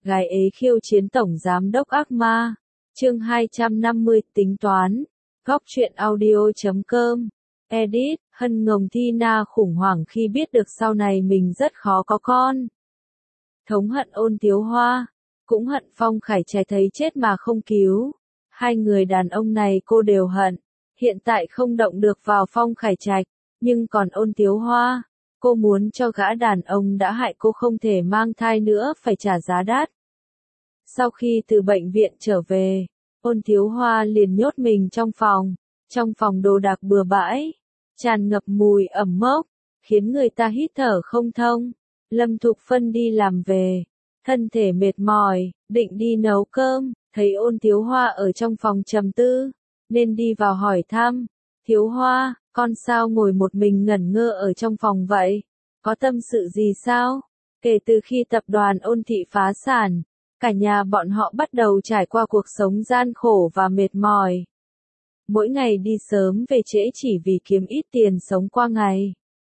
Gái ế khiêu chiến tổng giám đốc ác ma. Chương 250 tính toán. Góc truyện audio.com. Edit. Hân ngồng Tina khủng hoảng khi biết được sau này mình rất khó có con. Thống hận Ôn Tiếu Hoa, cũng hận Phong Khải Trạch thấy chết mà không cứu. Hai người đàn ông này cô đều hận. Hiện tại không động được vào Phong Khải Trạch, nhưng còn Ôn Tiếu Hoa, cô muốn cho gã đàn ông đã hại cô không thể mang thai nữa phải trả giá đắt. Sau khi từ bệnh viện trở về, Ôn Tiếu Hoa liền nhốt mình trong phòng đồ đạc bừa bãi, tràn ngập mùi ẩm mốc, khiến người ta hít thở không thông. Lâm Thục Phân đi làm về, thân thể mệt mỏi, định đi nấu cơm, thấy Ôn Tiếu Hoa ở trong phòng trầm tư, nên đi vào hỏi thăm. Tiếu Hoa, con sao ngồi một mình ngẩn ngơ ở trong phòng vậy? Có tâm sự gì sao? Kể từ khi tập đoàn Ôn Thị phá sản, cả nhà bọn họ bắt đầu trải qua cuộc sống gian khổ và mệt mỏi. Mỗi ngày đi sớm về trễ chỉ vì kiếm ít tiền sống qua ngày.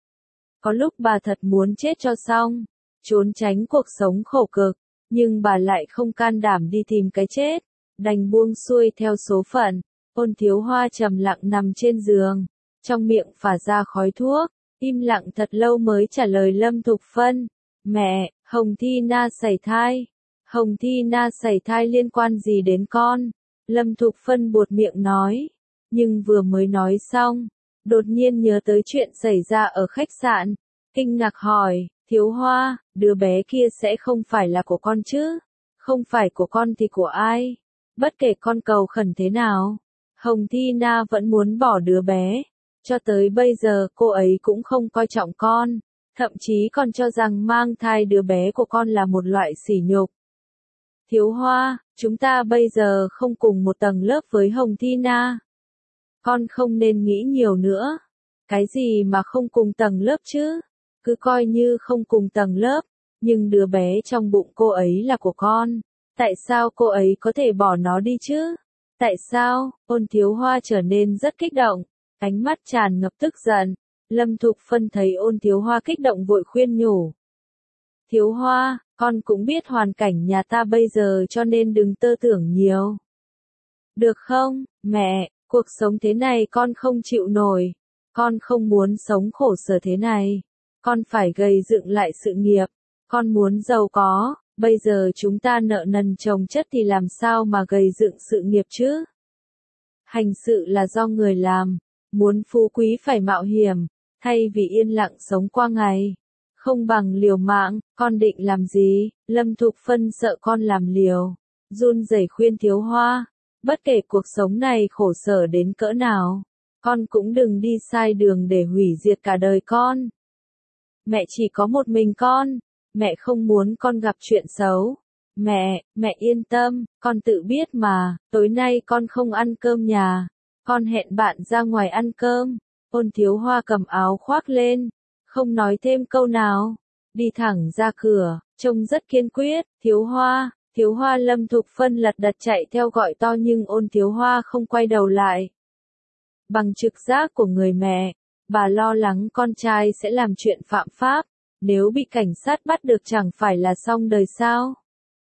Có lúc bà thật muốn chết cho xong, trốn tránh cuộc sống khổ cực, nhưng bà lại không can đảm đi tìm cái chết, đành buông xuôi theo số phận. Ôn Tiếu Hoa trầm lặng nằm trên giường, trong miệng phả ra khói thuốc, im lặng thật lâu mới trả lời Lâm Thục Phân. Mẹ, Hồng Thi Na sảy thai. Hồng Thi Na sảy thai liên quan gì đến con? Lâm Thục Phân buột miệng nói, nhưng vừa mới nói xong, đột nhiên nhớ tới chuyện xảy ra ở khách sạn, kinh ngạc hỏi, Tiếu Hoa, đứa bé kia sẽ không phải là của con chứ? Không phải của con thì của ai? Bất kể con cầu khẩn thế nào, Hồng Thi Na vẫn muốn bỏ đứa bé. Cho tới bây giờ cô ấy cũng không coi trọng con, thậm chí còn cho rằng mang thai đứa bé của con là một loại sỉ nhục. Tiếu Hoa, chúng ta bây giờ không cùng một tầng lớp với Hồng Thi Na. Con không nên nghĩ nhiều nữa. Cái gì mà không cùng tầng lớp chứ? Cứ coi như không cùng tầng lớp, nhưng đứa bé trong bụng cô ấy là của con. Tại sao cô ấy có thể bỏ nó đi chứ? Tại sao? Ôn Tiếu Hoa trở nên rất kích động, ánh mắt tràn ngập tức giận. Lâm Thục Phân thấy Ôn Tiếu Hoa kích động vội khuyên nhủ. Tiếu Hoa, con cũng biết hoàn cảnh nhà ta bây giờ cho nên đừng tơ tưởng nhiều. Được không, mẹ, cuộc sống thế này con không chịu nổi. Con không muốn sống khổ sở thế này. Con phải gầy dựng lại sự nghiệp. Con muốn giàu có, bây giờ chúng ta nợ nần chồng chất thì làm sao mà gầy dựng sự nghiệp chứ? Hành sự là do người làm, muốn phú quý phải mạo hiểm, thay vì yên lặng sống qua ngày. Không bằng liều mạng, con định làm gì? Lâm Thục Phân sợ con làm liều, run rẩy khuyên Tiếu Hoa, bất kể cuộc sống này khổ sở đến cỡ nào, con cũng đừng đi sai đường để hủy diệt cả đời con. Mẹ chỉ có một mình con, mẹ không muốn con gặp chuyện xấu. Mẹ yên tâm, con tự biết mà, tối nay con không ăn cơm nhà, con hẹn bạn ra ngoài ăn cơm. Ôn Tiếu Hoa cầm áo khoác lên, không nói thêm câu nào, đi thẳng ra cửa, trông rất kiên quyết. Tiếu Hoa. Lâm Thục Phân lật đật chạy theo gọi to nhưng Ôn Tiếu Hoa không quay đầu lại. Bằng trực giác của người mẹ, bà lo lắng con trai sẽ làm chuyện phạm pháp, nếu bị cảnh sát bắt được chẳng phải là xong đời sao?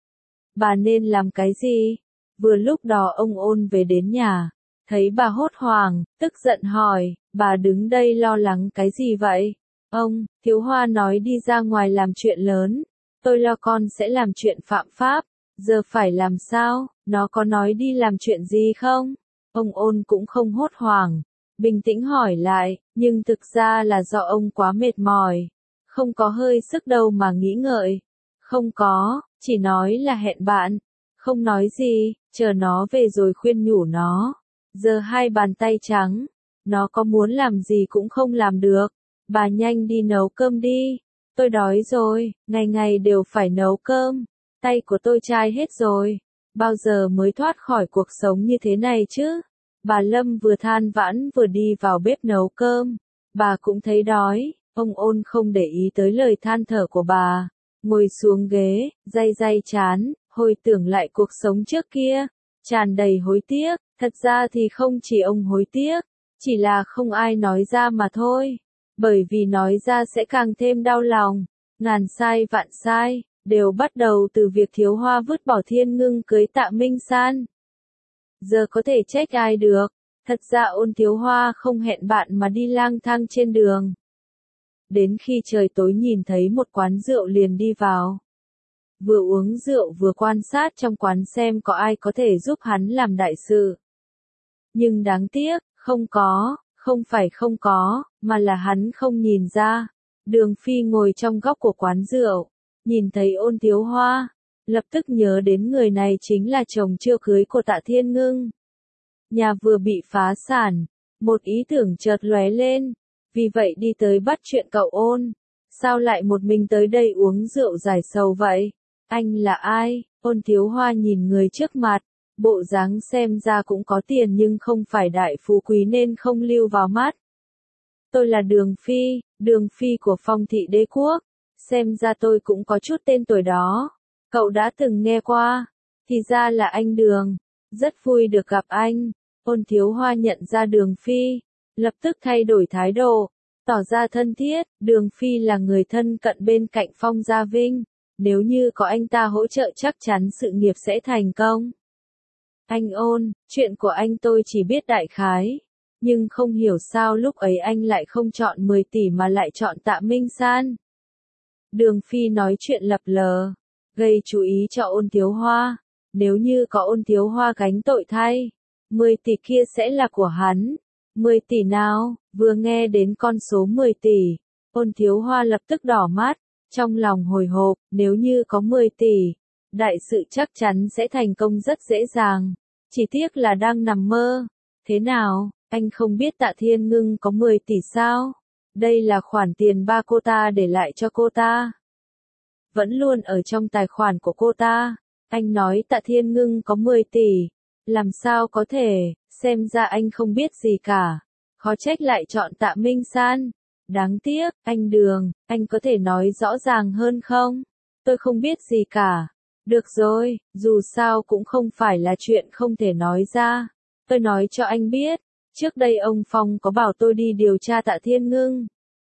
Bà nên làm cái gì? Vừa lúc đó ông Ôn về đến nhà, thấy bà hốt hoảng, tức giận hỏi, bà đứng đây lo lắng cái gì vậy? Tiếu Hoa nói đi ra ngoài làm chuyện lớn, tôi lo con sẽ làm chuyện phạm pháp, giờ phải làm sao? Nó có nói đi làm chuyện gì không? Ông Ôn cũng không hốt hoảng, bình tĩnh hỏi lại, nhưng thực ra là do ông quá mệt mỏi, không có hơi sức đâu mà nghĩ ngợi. Không có, chỉ nói là hẹn bạn, không nói gì, chờ nó về rồi khuyên nhủ nó. Giờ hai bàn tay trắng, nó có muốn làm gì cũng không làm được. Bà nhanh đi nấu cơm đi, tôi đói rồi, ngày ngày đều phải nấu cơm, tay của tôi chai hết rồi, bao giờ mới thoát khỏi cuộc sống như thế này chứ? Bà Lâm vừa than vãn vừa đi vào bếp nấu cơm, bà cũng thấy đói. Ông Ôn không để ý tới lời than thở của bà, ngồi xuống ghế, day trán, hồi tưởng lại cuộc sống trước kia, tràn đầy hối tiếc. Thật ra thì không chỉ ông hối tiếc, chỉ là không ai nói ra mà thôi, bởi vì nói ra sẽ càng thêm đau lòng. Ngàn sai vạn sai, đều bắt đầu từ việc Thiếu Hoa vứt bỏ Thiên Ngưng cưới Tạ Minh San. Giờ có thể trách ai được, thật ra Ôn Thiếu Hoa không hẹn bạn mà đi lang thang trên đường. Đến khi trời tối nhìn thấy một quán rượu liền đi vào. Vừa uống rượu vừa quan sát trong quán xem có ai có thể giúp hắn làm đại sự. Nhưng đáng tiếc, không phải không có, mà là hắn không nhìn ra. Đường Phi ngồi trong góc của quán rượu, nhìn thấy Ôn Thiếu Hoa, lập tức nhớ đến người này chính là chồng chưa cưới của Tạ Thiên Ngưng. Nhà vừa bị phá sản, một ý tưởng chợt lóe lên, vì vậy đi tới bắt chuyện cậu Ôn. Sao lại một mình tới đây uống rượu giải sầu vậy? Anh là ai? Ôn Thiếu Hoa nhìn người trước mặt, bộ dáng xem ra cũng có tiền nhưng không phải đại phú quý nên không lưu vào mắt. Tôi là Đường Phi của Phong Thị Đế Quốc, xem ra tôi cũng có chút tên tuổi đó. Cậu đã từng nghe qua, thì ra là anh Đường, rất vui được gặp anh. Ôn Thiếu Hoa nhận ra Đường Phi, lập tức thay đổi thái độ, tỏ ra thân thiết. Đường Phi là người thân cận bên cạnh Phong Gia Vinh, nếu như có anh ta hỗ trợ chắc chắn sự nghiệp sẽ thành công. Anh Ôn, chuyện của anh tôi chỉ biết đại khái, nhưng không hiểu sao lúc ấy anh lại không chọn 10 tỷ mà lại chọn Tạ Minh San. Đường Phi nói chuyện lập lờ, gây chú ý cho Ôn Thiếu Hoa, nếu như có Ôn Thiếu Hoa gánh tội thay, 10 tỷ kia sẽ là của hắn. 10 tỷ nào? Vừa nghe đến con số 10 tỷ, Ôn Thiếu Hoa lập tức đỏ mắt, trong lòng hồi hộp, nếu như có 10 tỷ, đại sự chắc chắn sẽ thành công rất dễ dàng, chỉ tiếc là đang nằm mơ. Thế nào, anh không biết Tạ Thiên Ngưng có 10 tỷ sao? Đây là khoản tiền ba cô ta để lại cho cô ta. Vẫn luôn ở trong tài khoản của cô ta. Anh nói Tạ Thiên Ngưng có 10 tỷ. Làm sao có thể, xem ra anh không biết gì cả. Khó trách lại chọn Tạ Minh San. Đáng tiếc, anh Đường, anh có thể nói rõ ràng hơn không? Tôi không biết gì cả. Được rồi, dù sao cũng không phải là chuyện không thể nói ra. Tôi nói cho anh biết, trước đây ông Phong có bảo tôi đi điều tra Tạ Thiên Ngưng.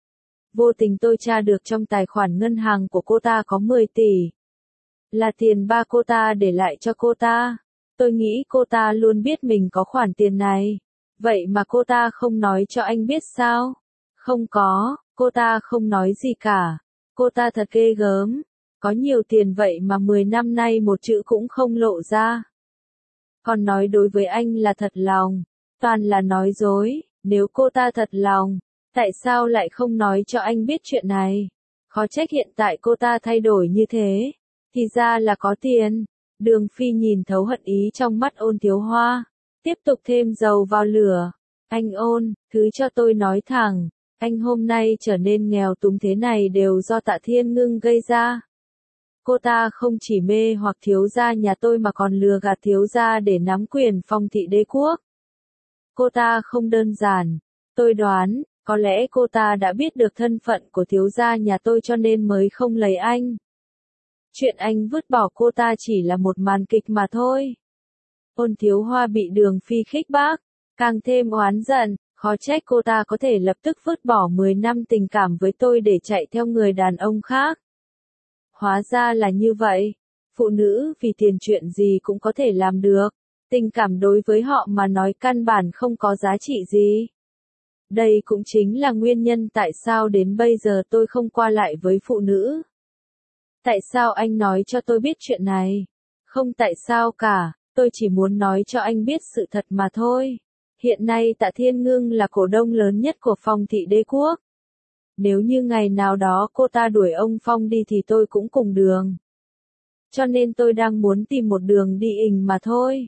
Vô tình tôi tra được trong tài khoản ngân hàng của cô ta có 10 tỷ. Là tiền ba cô ta để lại cho cô ta. Tôi nghĩ cô ta luôn biết mình có khoản tiền này. Vậy mà cô ta không nói cho anh biết sao? Không có, cô ta không nói gì cả. Cô ta thật ghê gớm. Có nhiều tiền vậy mà 10 năm nay một chữ cũng không lộ ra. Còn nói đối với anh là thật lòng. Toàn là nói dối. Nếu cô ta thật lòng, tại sao lại không nói cho anh biết chuyện này? Khó trách hiện tại cô ta thay đổi như thế. Thì ra là có tiền. Đường Phi nhìn thấu hận ý trong mắt Ôn Thiếu Hoa. Tiếp tục thêm dầu vào lửa. Anh Ôn, thứ cho tôi nói thẳng. Anh hôm nay trở nên nghèo túng thế này đều do Tạ Thiên Ngưng gây ra. Cô ta không chỉ mê hoặc thiếu gia nhà tôi mà còn lừa gạt thiếu gia để nắm quyền Phong Thị Đế Quốc. Cô ta không đơn giản. Tôi đoán, có lẽ cô ta đã biết được thân phận của thiếu gia nhà tôi cho nên mới không lấy anh. Chuyện anh vứt bỏ cô ta chỉ là một màn kịch mà thôi. Ôn Thiếu Hoa bị Đường Phi khích bác, càng thêm oán giận, khó trách cô ta có thể lập tức vứt bỏ 10 năm tình cảm với tôi để chạy theo người đàn ông khác. Hóa ra là như vậy, phụ nữ vì tiền chuyện gì cũng có thể làm được, tình cảm đối với họ mà nói căn bản không có giá trị gì. Đây cũng chính là nguyên nhân tại sao đến bây giờ tôi không qua lại với phụ nữ. Tại sao anh nói cho tôi biết chuyện này? Không tại sao cả, tôi chỉ muốn nói cho anh biết sự thật mà thôi. Hiện nay Tạ Thiên Ngưng là cổ đông lớn nhất của Phong Thị Đế Quốc. Nếu như ngày nào đó cô ta đuổi ông Phong đi thì tôi cũng cùng đường. Cho nên tôi đang muốn tìm một đường đi mà thôi.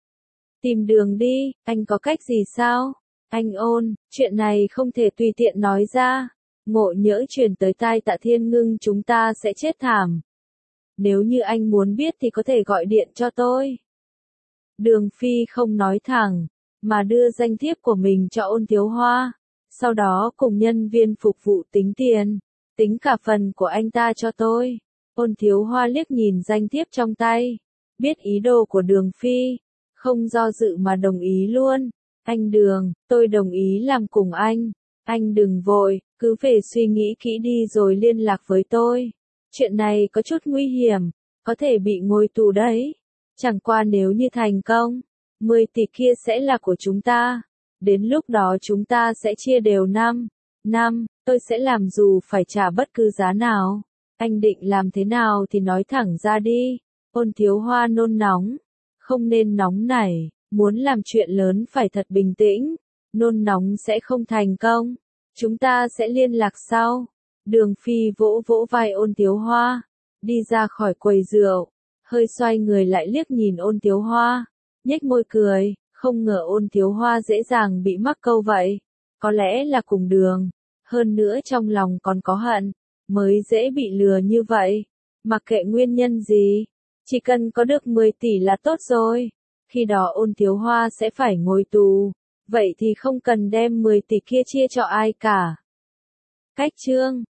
Tìm đường đi, anh có cách gì sao? Anh Ôn, chuyện này không thể tùy tiện nói ra. Ngộ nhỡ truyền tới tai Tạ Thiên Ngưng chúng ta sẽ chết thảm. Nếu như anh muốn biết thì có thể gọi điện cho tôi. Đường Phi không nói thẳng, mà đưa danh thiếp của mình cho Ôn Thiếu Hoa. Sau đó cùng nhân viên phục vụ tính tiền, tính cả phần của anh ta cho tôi. Ôn Thiếu Hoa liếc nhìn danh thiếp trong tay, biết ý đồ của Đường Phi, không do dự mà đồng ý luôn. Anh Đường, tôi đồng ý làm cùng anh đừng vội, cứ về suy nghĩ kỹ đi rồi liên lạc với tôi. Chuyện này có chút nguy hiểm, có thể bị ngồi tù đấy. Chẳng qua nếu như thành công, 10 tỷ kia sẽ là của chúng ta. Đến lúc đó chúng ta sẽ chia đều 5, tôi sẽ làm dù phải trả bất cứ giá nào. Anh định làm thế nào thì nói thẳng ra đi. Ôn Thiếu Hoa nôn nóng. Không nên nóng nảy, muốn làm chuyện lớn phải thật bình tĩnh. Nôn nóng sẽ không thành công. Chúng ta sẽ liên lạc sau. Đường Phi vỗ vỗ vai Ôn Thiếu Hoa. Đi ra khỏi quầy rượu. Hơi xoay người lại liếc nhìn Ôn Thiếu Hoa. Nhếch môi cười. Không ngờ Ôn Thiếu Hoa dễ dàng bị mắc câu vậy. Có lẽ là cùng đường. Hơn nữa trong lòng còn có hận. Mới dễ bị lừa như vậy. Mặc kệ nguyên nhân gì. Chỉ cần có được 10 tỷ là tốt rồi. Khi đó Ôn Thiếu Hoa sẽ phải ngồi tù. Vậy thì không cần đem 10 tỷ kia chia cho ai cả. Cách chương